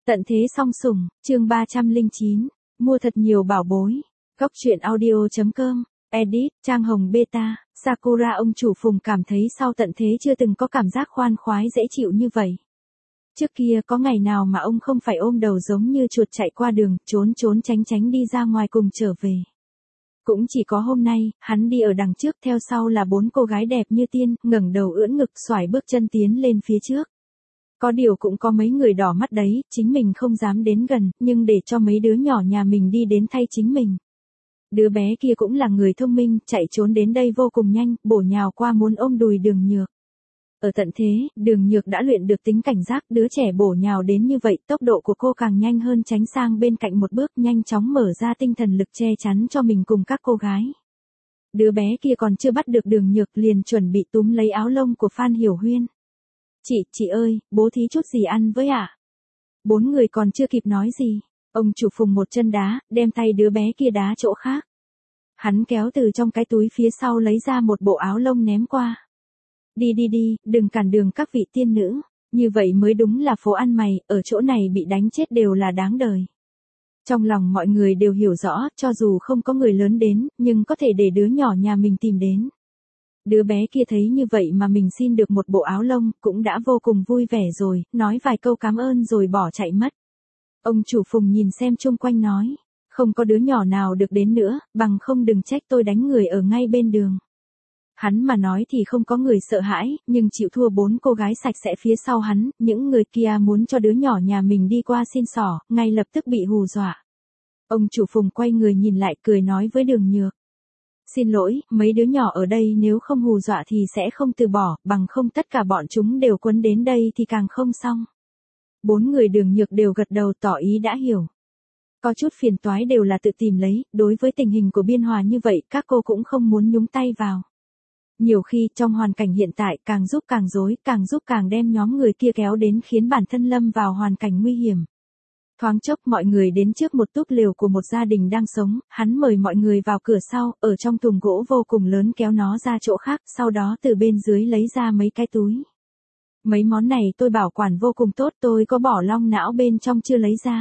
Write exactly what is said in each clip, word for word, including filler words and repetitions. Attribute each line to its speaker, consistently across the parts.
Speaker 1: Tận thế song sủng, chương ba trăm lẻ chín, mua thật nhiều bảo bối. Góc truyện audio chấm com, edit, Trang Hồng Beta, Sakura. Ông chủ Phùng cảm thấy sau tận thế chưa từng có cảm giác khoan khoái dễ chịu như vậy. Trước kia có ngày nào mà ông không phải ôm đầu giống như chuột chạy qua đường, trốn trốn tránh tránh đi ra ngoài cùng trở về. Cũng chỉ có hôm nay, hắn đi ở đằng trước, theo sau là bốn cô gái đẹp như tiên, ngẩng đầu ưỡn ngực xoải bước chân tiến lên phía trước. Có điều cũng có mấy người đỏ mắt đấy, chính mình không dám đến gần, nhưng để cho mấy đứa nhỏ nhà mình đi đến thay chính mình. Đứa bé kia cũng là người thông minh, chạy trốn đến đây vô cùng nhanh, bổ nhào qua muốn ôm đùi Đường Nhược. Ở tận thế, Đường Nhược đã luyện được tính cảnh giác, đứa trẻ bổ nhào đến như vậy, tốc độ của cô càng nhanh hơn, tránh sang bên cạnh một bước, nhanh chóng mở ra tinh thần lực che chắn cho mình cùng các cô gái. Đứa bé kia còn chưa bắt được Đường Nhược liền chuẩn bị túm lấy áo lông của Phan Hiểu Huyên. Chị, chị ơi, bố thí chút gì ăn với ạ? À? Bốn người còn chưa kịp nói gì, ông chủ Phùng một chân đá, đem tay đứa bé kia đá chỗ khác. Hắn kéo từ trong cái túi phía sau lấy ra một bộ áo lông ném qua. Đi đi đi, đừng cản đường các vị tiên nữ, như vậy mới đúng là phố ăn mày, ở chỗ này bị đánh chết đều là đáng đời. Trong lòng mọi người đều hiểu rõ, cho dù không có người lớn đến, nhưng có thể để đứa nhỏ nhà mình tìm đến. Đứa bé kia thấy như vậy mà mình xin được một bộ áo lông, cũng đã vô cùng vui vẻ rồi, nói vài câu cảm ơn rồi bỏ chạy mất. Ông chủ Phùng nhìn xem chung quanh nói, không có đứa nhỏ nào được đến nữa, bằng không đừng trách tôi đánh người ở ngay bên đường. Hắn mà nói thì không có người sợ hãi, nhưng chịu thua bốn cô gái sạch sẽ phía sau hắn, những người kia muốn cho đứa nhỏ nhà mình đi qua xin xỏ, ngay lập tức bị hù dọa. Ông chủ Phùng quay người nhìn lại cười nói với Đường Nhược. Xin lỗi, mấy đứa nhỏ ở đây nếu không hù dọa thì sẽ không từ bỏ, bằng không tất cả bọn chúng đều quấn đến đây thì càng không xong. Bốn người Đường Nhược đều gật đầu tỏ ý đã hiểu. Có chút phiền toái đều là tự tìm lấy, đối với tình hình của Biên Hòa như vậy các cô cũng không muốn nhúng tay vào. Nhiều khi trong hoàn cảnh hiện tại càng giúp càng rối, càng giúp càng đem nhóm người kia kéo đến khiến bản thân lâm vào hoàn cảnh nguy hiểm. Thoáng chốc mọi người đến trước một túp lều của một gia đình đang sống, hắn mời mọi người vào cửa sau, ở trong thùng gỗ vô cùng lớn kéo nó ra chỗ khác, sau đó từ bên dưới lấy ra mấy cái túi. Mấy món này tôi bảo quản vô cùng tốt, tôi có bỏ long não bên trong chưa lấy ra.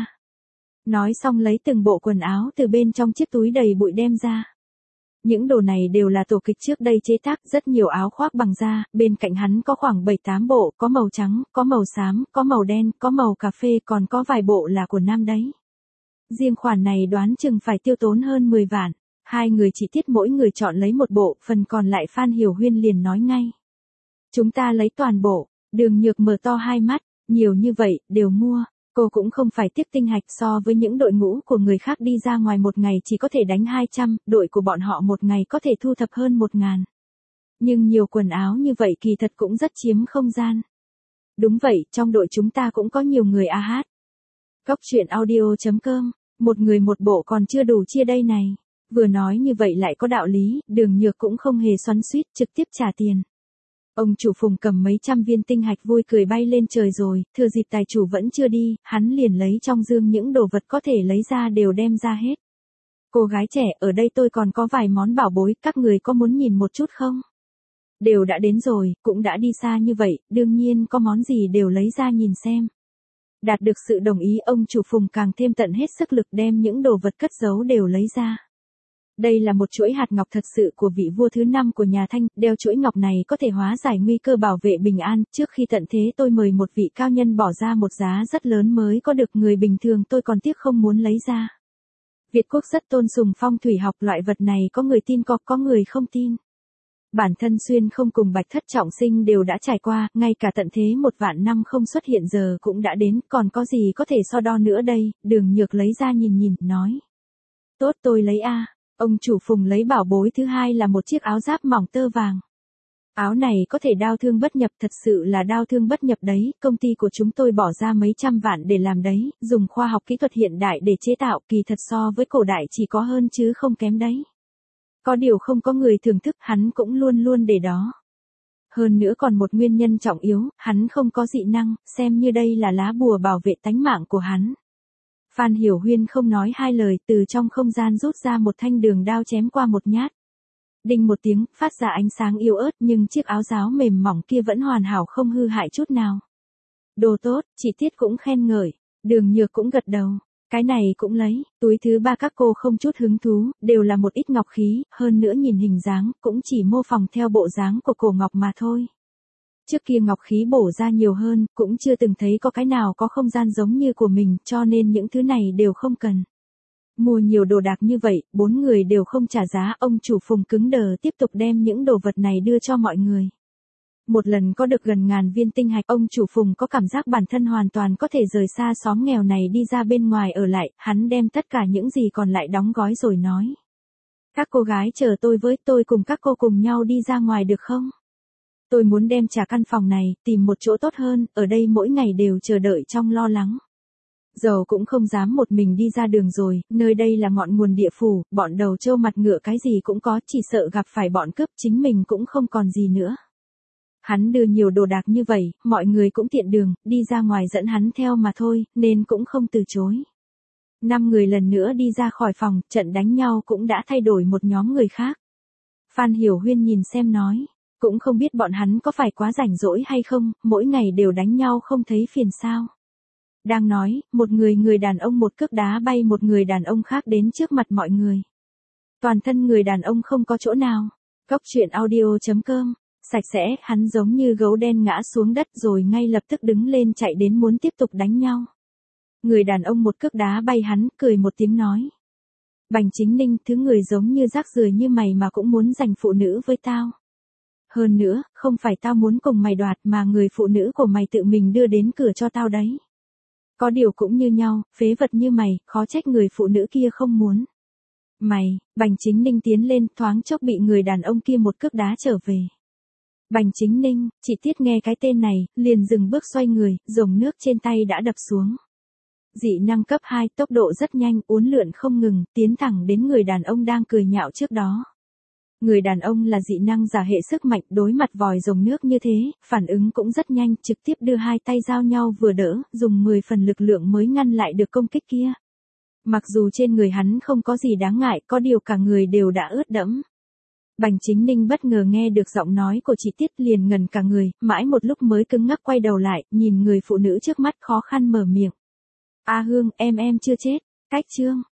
Speaker 1: Nói xong lấy từng bộ quần áo từ bên trong chiếc túi đầy bụi đem ra. Những đồ này đều là tổ kịch trước đây chế tác, rất nhiều áo khoác bằng da, bên cạnh hắn có khoảng bảy tám bộ, có màu trắng, có màu xám, có màu đen, có màu cà phê, còn có vài bộ là của nam đấy. Riêng khoản này đoán chừng phải tiêu tốn hơn mười vạn, hai người chi tiết mỗi người chọn lấy một bộ, phần còn lại Phan Hiểu Huyên liền nói ngay. Chúng ta lấy toàn bộ, Đường Nhược mở to hai mắt, nhiều như vậy, đều mua. Cô cũng không phải tiếc tinh hạch, so với những đội ngũ của người khác đi ra ngoài một ngày chỉ có thể đánh hai trăm, đội của bọn họ một ngày có thể thu thập hơn một ngàn. Nhưng nhiều quần áo như vậy kỳ thật cũng rất chiếm không gian. Đúng vậy, trong đội chúng ta cũng có nhiều người a hát. Góc truyện audio chấm com, một người một bộ còn chưa đủ chia đây này. Vừa nói như vậy lại có đạo lý, Đường Nhược cũng không hề xoắn xuýt, trực tiếp trả tiền. Ông chủ Phùng cầm mấy trăm viên tinh hạch vui cười bay lên trời rồi, thừa dịp tài chủ vẫn chưa đi, hắn liền lấy trong dương những đồ vật có thể lấy ra đều đem ra hết. Cô gái trẻ, ở đây tôi còn có vài món bảo bối, các người có muốn nhìn một chút không? Đều đã đến rồi, cũng đã đi xa như vậy, đương nhiên có món gì đều lấy ra nhìn xem. Đạt được sự đồng ý, ông chủ Phùng càng thêm tận hết sức lực đem những đồ vật cất giấu đều lấy ra. Đây là một chuỗi hạt ngọc thật sự của vị vua thứ năm của nhà Thanh, đeo chuỗi ngọc này có thể hóa giải nguy cơ bảo vệ bình an, trước khi tận thế tôi mời một vị cao nhân bỏ ra một giá rất lớn mới có được, người bình thường tôi còn tiếc không muốn lấy ra. Việt Quốc rất tôn sùng phong thủy học, loại vật này có người tin có, có người không tin. Bản thân Xuyên không cùng Bạch Thất Trọng Sinh đều đã trải qua, ngay cả tận thế một vạn năm không xuất hiện giờ cũng đã đến, còn có gì có thể so đo nữa đây, Đường Nhược lấy ra nhìn nhìn, nói. Tốt, tôi lấy a. Ông chủ Phùng lấy bảo bối thứ hai là một chiếc áo giáp mỏng tơ vàng. Áo này có thể đao thương bất nhập, thật sự là đao thương bất nhập đấy, công ty của chúng tôi bỏ ra mấy trăm vạn để làm đấy, dùng khoa học kỹ thuật hiện đại để chế tạo, kỳ thật so với cổ đại chỉ có hơn chứ không kém đấy. Có điều không có người thưởng thức, hắn cũng luôn luôn để đó. Hơn nữa còn một nguyên nhân trọng yếu, hắn không có dị năng, xem như đây là lá bùa bảo vệ tánh mạng của hắn. Phan Hiểu Huyên không nói hai lời, từ trong không gian rút ra một thanh đường đao chém qua một nhát. Đinh một tiếng, phát ra ánh sáng yếu ớt, nhưng chiếc áo giáo mềm mỏng kia vẫn hoàn hảo không hư hại chút nào. Đồ tốt, chi tiết cũng khen ngợi. Đường Nhược cũng gật đầu. Cái này cũng lấy, túi thứ ba các cô không chút hứng thú, đều là một ít ngọc khí, hơn nữa nhìn hình dáng, cũng chỉ mô phỏng theo bộ dáng của cổ ngọc mà thôi. Trước kia ngọc khí bổ ra nhiều hơn, cũng chưa từng thấy có cái nào có không gian giống như của mình, cho nên những thứ này đều không cần. Mua nhiều đồ đạc như vậy, bốn người đều không trả giá, ông chủ Phùng cứng đờ tiếp tục đem những đồ vật này đưa cho mọi người. Một lần có được gần ngàn viên tinh hạch, ông chủ Phùng có cảm giác bản thân hoàn toàn có thể rời xa xóm nghèo này đi ra bên ngoài ở lại, hắn đem tất cả những gì còn lại đóng gói rồi nói. Các cô gái chờ tôi với, tôi cùng các cô cùng nhau đi ra ngoài được không? Tôi muốn đem trả căn phòng này, tìm một chỗ tốt hơn, ở đây mỗi ngày đều chờ đợi trong lo lắng. Dầu cũng không dám một mình đi ra đường rồi, nơi đây là ngọn nguồn địa phủ, bọn đầu trâu mặt ngựa cái gì cũng có, chỉ sợ gặp phải bọn cướp, chính mình cũng không còn gì nữa. Hắn đưa nhiều đồ đạc như vậy, mọi người cũng tiện đường, đi ra ngoài dẫn hắn theo mà thôi, nên cũng không từ chối. Năm người lần nữa đi ra khỏi phòng, trận đánh nhau cũng đã thay đổi một nhóm người khác. Phan Hiểu Huyên nhìn xem nói, cũng không biết bọn hắn có phải quá rảnh rỗi hay không, mỗi ngày đều đánh nhau không thấy phiền sao. Đang nói, một người người đàn ông một cước đá bay một người đàn ông khác đến trước mặt mọi người. Toàn thân người đàn ông không có chỗ nào. Cốc truyện audio chấm com, sạch sẽ, hắn giống như gấu đen ngã xuống đất rồi ngay lập tức đứng lên chạy đến muốn tiếp tục đánh nhau. Người đàn ông một cước đá bay hắn, cười một tiếng nói. Bành Chính Ninh, thứ người giống như rác rưởi như mày mà cũng muốn giành phụ nữ với tao. Hơn nữa, không phải tao muốn cùng mày đoạt mà người phụ nữ của mày tự mình đưa đến cửa cho tao đấy. Có điều cũng như nhau, phế vật như mày, khó trách người phụ nữ kia không muốn. Mày, Bành Chính Ninh tiến lên, thoáng chốc bị người đàn ông kia một cước đá trở về. Bành Chính Ninh, chị Tiết nghe cái tên này, liền dừng bước xoay người, dòng nước trên tay đã đập xuống. Dị năng cấp hai, tốc độ rất nhanh, uốn lượn không ngừng, tiến thẳng đến người đàn ông đang cười nhạo trước đó. Người đàn ông là dị năng giả hệ sức mạnh, đối mặt vòi rồng nước như thế, phản ứng cũng rất nhanh, trực tiếp đưa hai tay giao nhau vừa đỡ, dùng mười phần lực lượng mới ngăn lại được công kích kia. Mặc dù trên người hắn không có gì đáng ngại, có điều cả người đều đã ướt đẫm. Bành Chính Ninh bất ngờ nghe được giọng nói của chị Tiết liền ngẩn cả người, mãi một lúc mới cứng ngắc quay đầu lại, nhìn người phụ nữ trước mắt khó khăn mở miệng. A Hương, em em chưa chết, cách chương.